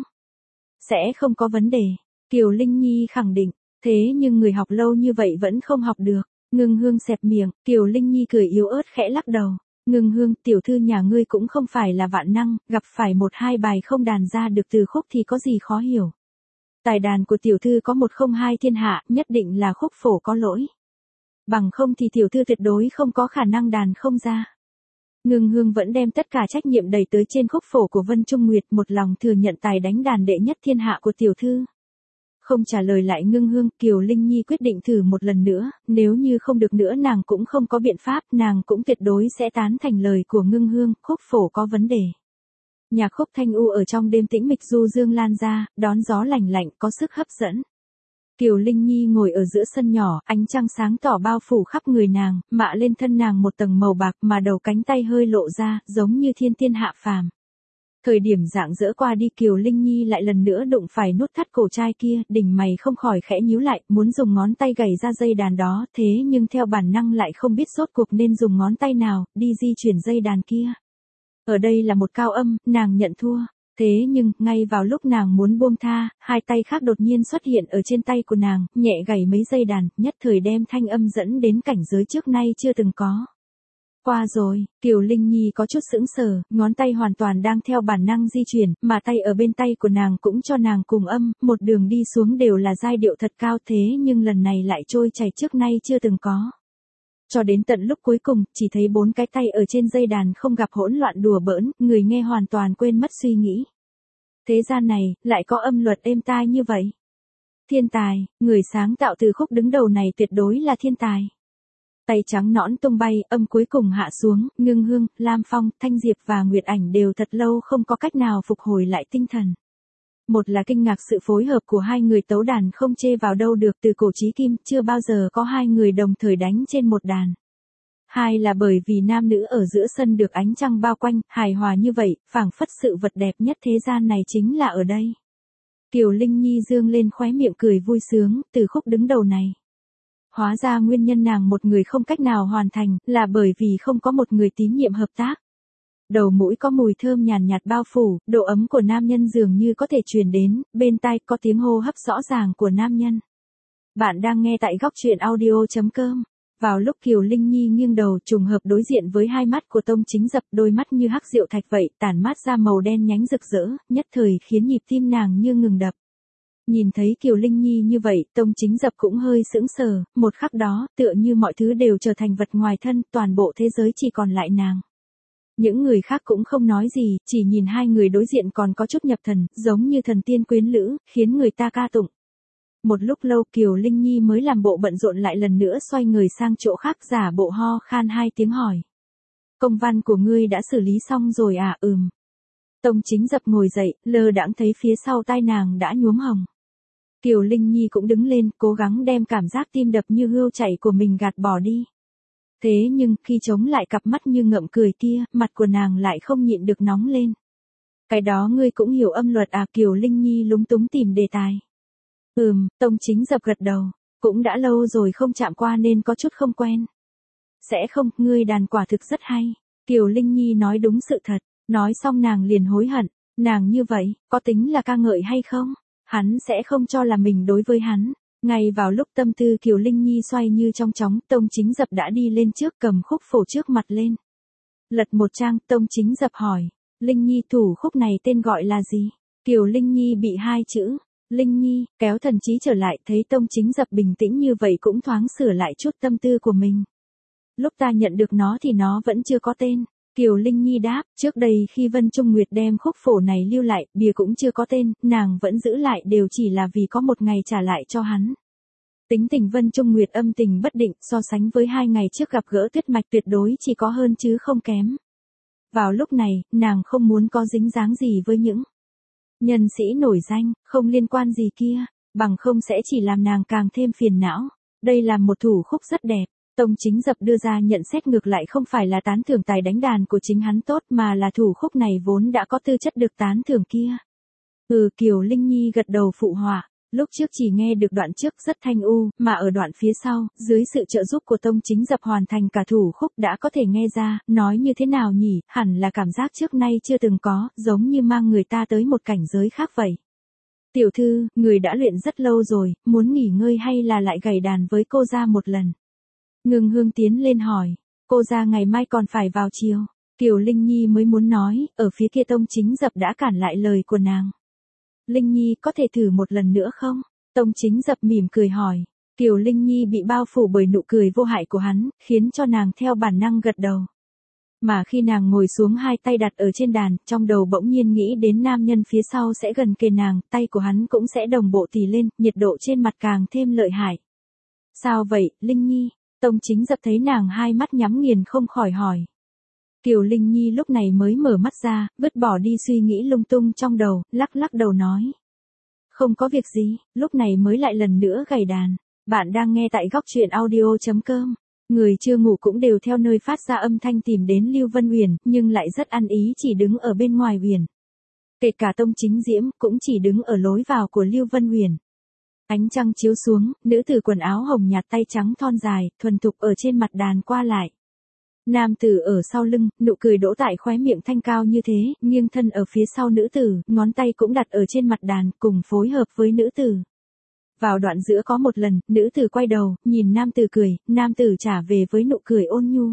Sẽ không có vấn đề. Kiều Linh Nhi khẳng định, thế nhưng người học lâu như vậy vẫn không học được. Ngưng Hương xẹp miệng, Kiều Linh Nhi cười yếu ớt khẽ lắc đầu. Ngưng Hương, tiểu thư nhà ngươi cũng không phải là vạn năng, gặp phải 1-2 bài không đàn ra được từ khúc thì có gì khó hiểu. Tài đàn của tiểu thư có 102 thiên hạ, nhất định là khúc phổ có lỗi. Bằng không thì tiểu thư tuyệt đối không có khả năng đàn không ra. Ngưng Hương vẫn đem tất cả trách nhiệm đẩy tới trên khúc phổ của Vân Trung Nguyệt, một lòng thừa nhận tài đánh đàn đệ nhất thiên hạ của tiểu thư. Không trả lời lại Ngưng Hương, Kiều Linh Nhi quyết định thử một lần nữa, nếu như không được nữa nàng cũng không có biện pháp, nàng cũng tuyệt đối sẽ tán thành lời của Ngưng Hương, khúc phổ có vấn đề. Nhạc khúc thanh u ở trong đêm tĩnh mịch du dương lan ra, đón gió lành lạnh có sức hấp dẫn. Kiều Linh Nhi ngồi ở giữa sân nhỏ, ánh trăng sáng tỏ bao phủ khắp người nàng, mạ lên thân nàng một tầng màu bạc mà đầu cánh tay hơi lộ ra, giống như thiên tiên hạ phàm. Thời điểm rạng rỡ qua đi Kiều Linh Nhi lại lần nữa đụng phải nút thắt cổ trai kia, đỉnh mày không khỏi khẽ nhíu lại, muốn dùng ngón tay gảy ra dây đàn đó, thế nhưng theo bản năng lại không biết rốt cuộc nên dùng ngón tay nào, đi di chuyển dây đàn kia. Ở đây là một cao âm, nàng nhận thua. Thế nhưng, ngay vào lúc nàng muốn buông tha, hai tay khác đột nhiên xuất hiện ở trên tay của nàng, nhẹ gảy mấy dây đàn, nhất thời đem thanh âm dẫn đến cảnh giới trước nay chưa từng có. Qua rồi, Kiều Linh Nhi có chút sững sờ, ngón tay hoàn toàn đang theo bản năng di chuyển, mà tay ở bên tay của nàng cũng cho nàng cùng âm, một đường đi xuống đều là giai điệu thật cao thế nhưng lần này lại trôi chảy trước nay chưa từng có. Cho đến tận lúc cuối cùng, chỉ thấy 4 cái tay ở trên dây đàn không gặp hỗn loạn đùa bỡn, người nghe hoàn toàn quên mất suy nghĩ. Thế gian này, lại có âm luật êm tai như vậy. Thiên tài, người sáng tạo từ khúc đứng đầu này tuyệt đối là thiên tài. Tay trắng nõn tung bay, âm cuối cùng hạ xuống, Ngưng Hương, Lam Phong, Thanh Diệp và Nguyệt Ảnh đều thật lâu không có cách nào phục hồi lại tinh thần. Một là kinh ngạc sự phối hợp của hai người tấu đàn không chê vào đâu được, từ cổ chí kim, chưa bao giờ có hai người đồng thời đánh trên một đàn. Hai là bởi vì nam nữ ở giữa sân được ánh trăng bao quanh, hài hòa như vậy, phảng phất sự vật đẹp nhất thế gian này chính là ở đây. Kiều Linh Nhi dương lên khóe miệng cười vui sướng, từ khúc đứng đầu này. Hóa ra nguyên nhân nàng một người không cách nào hoàn thành, là bởi vì không có một người tín nhiệm hợp tác. Đầu mũi có mùi thơm nhàn nhạt bao phủ, độ ấm của nam nhân dường như có thể truyền đến, bên tai có tiếng hô hấp rõ ràng của nam nhân. Bạn đang nghe tại góc truyện audio.com. Vào lúc Kiều Linh Nhi nghiêng đầu trùng hợp đối diện với hai mắt của Tông Chính Dập, đôi mắt như hắc rượu thạch vậy, tản mát ra màu đen nhánh rực rỡ, nhất thời khiến nhịp tim nàng như ngừng đập. Nhìn thấy Kiều Linh Nhi như vậy, Tông Chính Dập cũng hơi sững sờ, một khắc đó, tựa như mọi thứ đều trở thành vật ngoài thân, toàn bộ thế giới chỉ còn lại nàng. Những người khác cũng không nói gì, chỉ nhìn hai người đối diện còn có chút nhập thần, giống như thần tiên quyến lữ, khiến người ta ca tụng. Một lúc lâu Kiều Linh Nhi mới làm bộ bận rộn lại lần nữa xoay người sang chỗ khác giả bộ ho khan 2 tiếng hỏi. Công văn của ngươi đã xử lý xong rồi à? Tông Chính Dập ngồi dậy, lơ đãng thấy phía sau tai nàng đã nhuốm hồng. Kiều Linh Nhi cũng đứng lên, cố gắng đem cảm giác tim đập như hươu chạy của mình gạt bỏ đi. Thế nhưng, khi chống lại cặp mắt như ngậm cười kia, mặt của nàng lại không nhịn được nóng lên. Cái đó ngươi cũng hiểu âm luật à? Kiều Linh Nhi lúng túng tìm đề tài. Tông Chính Dập gật đầu, cũng đã lâu rồi không chạm qua nên có chút không quen. Sẽ không, ngươi đàn quả thực rất hay. Kiều Linh Nhi nói đúng sự thật, nói xong nàng liền hối hận, nàng như vậy, có tính là ca ngợi hay không? Hắn sẽ không cho là mình đối với hắn. Ngay vào lúc tâm tư Kiều Linh Nhi xoay như trong chóng, Tông Chính Dập đã đi lên trước cầm khúc phổ trước mặt lên. Lật một trang, Tông Chính Dập hỏi, Linh Nhi thủ khúc này tên gọi là gì? Kiều Linh Nhi bị hai chữ, Linh Nhi, kéo thần trí trở lại, thấy Tông Chính Dập bình tĩnh như vậy cũng thoáng sửa lại chút tâm tư của mình. Lúc ta nhận được nó thì nó vẫn chưa có tên. Kiều Linh Nhi đáp, trước đây khi Vân Trung Nguyệt đem khúc phổ này lưu lại, bìa cũng chưa có tên, nàng vẫn giữ lại đều chỉ là vì có một ngày trả lại cho hắn. Tính tình Vân Trung Nguyệt âm tình bất định, so sánh với 2 ngày trước gặp gỡ Tuyết Mạch tuyệt đối chỉ có hơn chứ không kém. Vào lúc này, nàng không muốn có dính dáng gì với những nhân sĩ nổi danh, không liên quan gì kia, bằng không sẽ chỉ làm nàng càng thêm phiền não. Đây là một thủ khúc rất đẹp. Tông Chính Dập đưa ra nhận xét ngược lại không phải là tán thưởng tài đánh đàn của chính hắn tốt mà là thủ khúc này vốn đã có tư chất được tán thưởng kia. Kiều Linh Nhi gật đầu phụ họa, lúc trước chỉ nghe được đoạn trước rất thanh u, mà ở đoạn phía sau, dưới sự trợ giúp của Tông Chính Dập hoàn thành cả thủ khúc đã có thể nghe ra, nói như thế nào nhỉ, hẳn là cảm giác trước nay chưa từng có, giống như mang người ta tới một cảnh giới khác vậy. Tiểu thư, người đã luyện rất lâu rồi, muốn nghỉ ngơi hay là lại gảy đàn với cô ra một lần? Ngưng Hương tiến lên hỏi, cô ra ngày mai còn phải vào chiều. Kiều Linh Nhi mới muốn nói, ở phía kia Tông Chính Dập đã cản lại lời của nàng. Linh Nhi có thể thử một lần nữa không? Tông Chính Dập mỉm cười hỏi. Kiều Linh Nhi bị bao phủ bởi nụ cười vô hại của hắn, khiến cho nàng theo bản năng gật đầu. Mà khi nàng ngồi xuống hai tay đặt ở trên đàn, trong đầu bỗng nhiên nghĩ đến nam nhân phía sau sẽ gần kề nàng, tay của hắn cũng sẽ đồng bộ tì lên, nhiệt độ trên mặt càng thêm lợi hại. Sao vậy, Linh Nhi? Tông Chính Dập thấy nàng hai mắt nhắm nghiền không khỏi hỏi. Kiều Linh Nhi lúc này mới mở mắt ra, vứt bỏ đi suy nghĩ lung tung trong đầu, lắc lắc đầu nói. Không có việc gì, lúc này mới lại lần nữa gảy đàn. Bạn đang nghe tại góc truyện audio.com. Người chưa ngủ cũng đều theo nơi phát ra âm thanh tìm đến Lưu Vân Huyền, nhưng lại rất ăn ý chỉ đứng ở bên ngoài huyền. Kể cả Tông Chính Diễm cũng chỉ đứng ở lối vào của Lưu Vân Huyền. Ánh trăng chiếu xuống, nữ tử quần áo hồng nhạt tay trắng thon dài, thuần thục ở trên mặt đàn qua lại. Nam tử ở sau lưng, nụ cười đỗ tại khóe miệng thanh cao như thế, nghiêng thân ở phía sau nữ tử, ngón tay cũng đặt ở trên mặt đàn, cùng phối hợp với nữ tử. Vào đoạn giữa có một lần, nữ tử quay đầu, nhìn nam tử cười, nam tử trả về với nụ cười ôn nhu.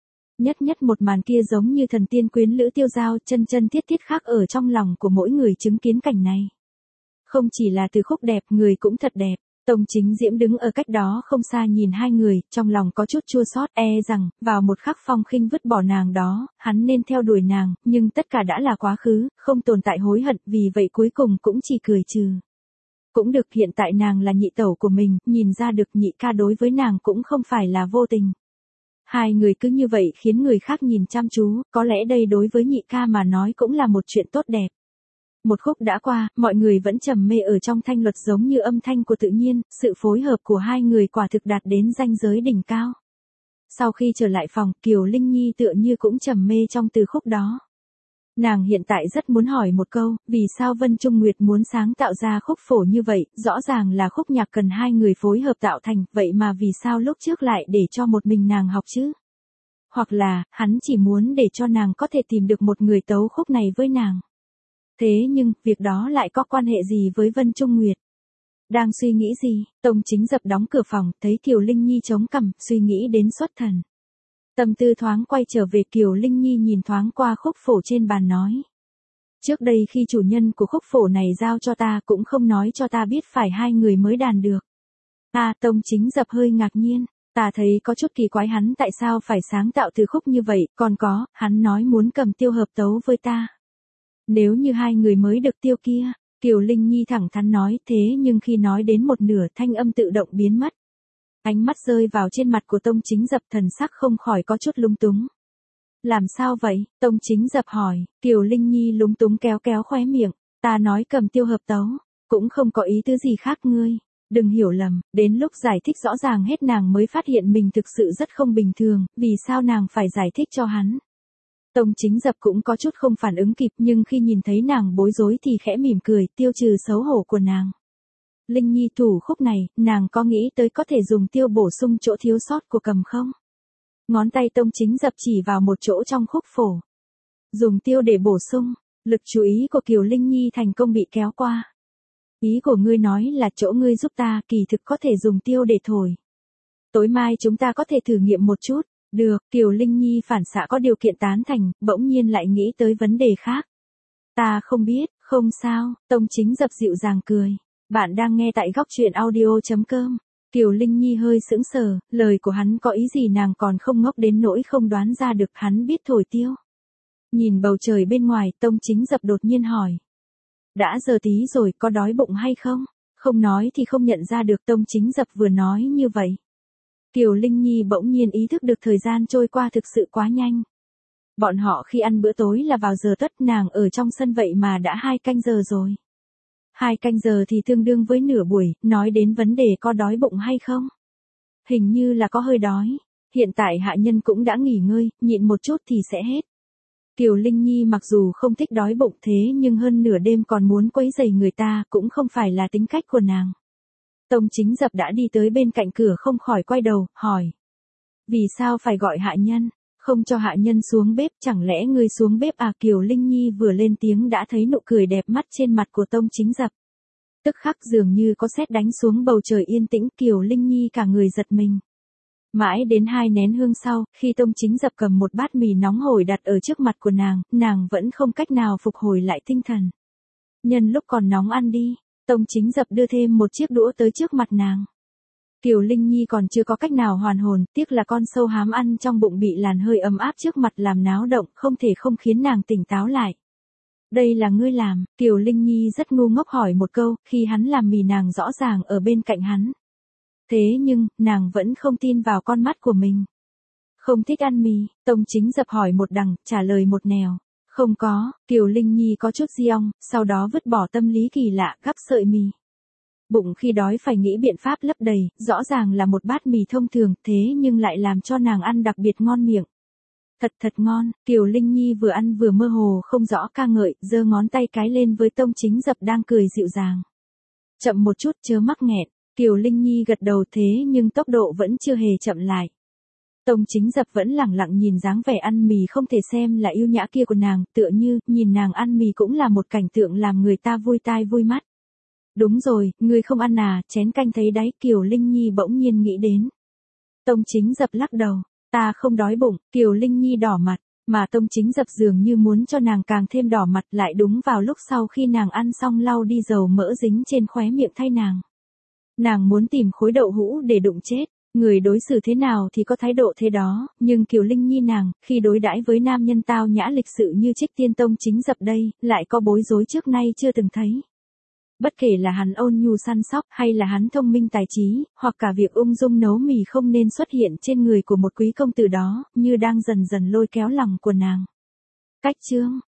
Nhất một màn kia giống như thần tiên quyến lữ tiêu dao, chân chân thiết thiết khắc ở trong lòng của mỗi người chứng kiến cảnh này. Không chỉ là từ khúc đẹp, người cũng thật đẹp. Tông Chính Diễm đứng ở cách đó không xa nhìn hai người, trong lòng có chút chua xót, rằng, vào một khắc Phong Khinh vứt bỏ nàng đó, hắn nên theo đuổi nàng, nhưng tất cả đã là quá khứ, không tồn tại hối hận, vì vậy cuối cùng cũng chỉ cười trừ. Cũng được, hiện tại nàng là nhị tẩu của mình, nhìn ra được nhị ca đối với nàng cũng không phải là vô tình. Hai người cứ như vậy khiến người khác nhìn chăm chú, có lẽ đây đối với nhị ca mà nói cũng là một chuyện tốt đẹp. Một khúc đã qua, mọi người vẫn trầm mê ở trong thanh luật giống như âm thanh của tự nhiên, sự phối hợp của hai người quả thực đạt đến ranh giới đỉnh cao. Sau khi trở lại phòng, Kiều Linh Nhi tựa như cũng trầm mê trong từ khúc đó. Nàng hiện tại rất muốn hỏi một câu, vì sao Vân Trung Nguyệt muốn sáng tạo ra khúc phổ như vậy, rõ ràng là khúc nhạc cần hai người phối hợp tạo thành, vậy mà vì sao lúc trước lại để cho một mình nàng học chứ? Hoặc là, hắn chỉ muốn để cho nàng có thể tìm được một người tấu khúc này với nàng. Thế nhưng, việc đó lại có quan hệ gì với Vân Trung Nguyệt? Đang suy nghĩ gì, Tông Chính Dập đóng cửa phòng, thấy Kiều Linh Nhi chống cằm, suy nghĩ đến xuất thần. Tâm tư thoáng quay trở về, Kiều Linh Nhi nhìn thoáng qua khúc phổ trên bàn nói. Trước đây khi chủ nhân của khúc phổ này giao cho ta cũng không nói cho ta biết phải hai người mới đàn được. Tông Chính Dập hơi ngạc nhiên, ta thấy có chút kỳ quái hắn tại sao phải sáng tạo từ khúc như vậy, còn có, hắn nói muốn cầm tiêu hợp tấu với ta. Nếu như hai người mới được tiêu kia, Kiều Linh Nhi thẳng thắn nói, thế nhưng khi nói đến một nửa thanh âm tự động biến mất. Ánh mắt rơi vào trên mặt của Tông Chính Dập, thần sắc không khỏi có chút lung túng. Làm sao vậy? Tông Chính Dập hỏi. Kiều Linh Nhi lúng túng kéo kéo khóe miệng, ta nói cầm tiêu hợp tấu. Cũng không có ý tứ gì khác ngươi. Đừng hiểu lầm, đến lúc giải thích rõ ràng hết nàng mới phát hiện mình thực sự rất không bình thường, vì sao nàng phải giải thích cho hắn. Tông Chính Dập cũng có chút không phản ứng kịp nhưng khi nhìn thấy nàng bối rối thì khẽ mỉm cười, tiêu trừ xấu hổ của nàng. Linh Nhi thủ khúc này, nàng có nghĩ tới có thể dùng tiêu bổ sung chỗ thiếu sót của cầm không? Ngón tay Tông Chính Dập chỉ vào một chỗ trong khúc phổ. Dùng tiêu để bổ sung, lực chú ý của Kiều Linh Nhi thành công bị kéo qua. Ý của ngươi nói là chỗ ngươi giúp ta kỳ thực có thể dùng tiêu để thổi. Tối mai chúng ta có thể thử nghiệm một chút. Được, Kiều Linh Nhi phản xạ có điều kiện tán thành, bỗng nhiên lại nghĩ tới vấn đề khác. Ta không biết, không sao, Tông Chính Dập dịu dàng cười. Bạn đang nghe tại góc truyện audio.com. Kiều Linh Nhi hơi sững sờ, lời của hắn có ý gì nàng còn không ngốc đến nỗi không đoán ra được hắn biết thổi tiêu. Nhìn bầu trời bên ngoài, Tông Chính Dập đột nhiên hỏi. Đã giờ tí rồi, có đói bụng hay không? Không nói thì không nhận ra được Tông Chính Dập vừa nói như vậy. Kiều Linh Nhi bỗng nhiên ý thức được thời gian trôi qua thực sự quá nhanh. Bọn họ khi ăn bữa tối là vào giờ tất, nàng ở trong sân vậy mà đã 2 canh giờ rồi. 2 canh giờ thì tương đương với nửa buổi, nói đến vấn đề có đói bụng hay không. Hình như là có hơi đói, hiện tại hạ nhân cũng đã nghỉ ngơi, nhịn một chút thì sẽ hết. Kiều Linh Nhi mặc dù không thích đói bụng thế nhưng hơn nửa đêm còn muốn quấy rầy người ta cũng không phải là tính cách của nàng. Tông Chính Dập đã đi tới bên cạnh cửa không khỏi quay đầu, hỏi. Vì sao phải gọi hạ nhân, không cho hạ nhân xuống bếp, chẳng lẽ ngươi xuống bếp à? Kiều Linh Nhi vừa lên tiếng đã thấy nụ cười đẹp mắt trên mặt của Tông Chính Dập. Tức khắc dường như có sét đánh xuống bầu trời yên tĩnh, Kiều Linh Nhi cả người giật mình. Mãi đến 2 nén hương sau, khi Tông Chính Dập cầm một bát mì nóng hổi đặt ở trước mặt của nàng vẫn không cách nào phục hồi lại tinh thần. Nhân lúc còn nóng ăn đi, Tông Chính Dập đưa thêm một chiếc đũa tới trước mặt nàng. Kiều Linh Nhi còn chưa có cách nào hoàn hồn, tiếc là con sâu hám ăn trong bụng bị làn hơi ấm áp trước mặt làm náo động, không thể không khiến nàng tỉnh táo lại. Đây là ngươi làm, Kiều Linh Nhi rất ngu ngốc hỏi một câu, khi hắn làm mì nàng rõ ràng ở bên cạnh hắn. Thế nhưng, nàng vẫn không tin vào con mắt của mình. Không thích ăn mì, Tông Chính Dập hỏi một đằng, trả lời một nẻo. Không có, Kiều Linh Nhi có chút giong, sau đó vứt bỏ tâm lý kỳ lạ, gắp sợi mì. Bụng khi đói phải nghĩ biện pháp lấp đầy, rõ ràng là một bát mì thông thường, thế nhưng lại làm cho nàng ăn đặc biệt ngon miệng. Thật ngon, Kiều Linh Nhi vừa ăn vừa mơ hồ không rõ ca ngợi, giơ ngón tay cái lên với Tông Chính Dập đang cười dịu dàng. Chậm một chút chớ mắc nghẹt, Kiều Linh Nhi gật đầu thế nhưng tốc độ vẫn chưa hề chậm lại. Tông Chính Dập vẫn lẳng lặng nhìn dáng vẻ ăn mì không thể xem là yêu nhã kia của nàng, tựa như, nhìn nàng ăn mì cũng là một cảnh tượng làm người ta vui tai vui mắt. Đúng rồi, ngươi không ăn à, chén canh thấy đáy, Kiều Linh Nhi bỗng nhiên nghĩ đến. Tông Chính Dập lắc đầu, ta không đói bụng, Kiều Linh Nhi đỏ mặt, mà Tông Chính Dập dường như muốn cho nàng càng thêm đỏ mặt lại đúng vào lúc sau khi nàng ăn xong lau đi dầu mỡ dính trên khóe miệng thay nàng. Nàng muốn tìm khối đậu hũ để đụng chết, người đối xử thế nào thì có thái độ thế đó, nhưng Kiều Linh Nhi nàng, khi đối đãi với nam nhân tao nhã lịch sự như Trích Tiên Tông Chính Dập đây, lại có bối rối trước nay chưa từng thấy. Bất kể là hắn ôn nhu săn sóc hay là hắn thông minh tài trí, hoặc cả việc ung dung nấu mì không nên xuất hiện trên người của một quý công tử đó, như đang dần dần lôi kéo lòng của nàng. Cách chương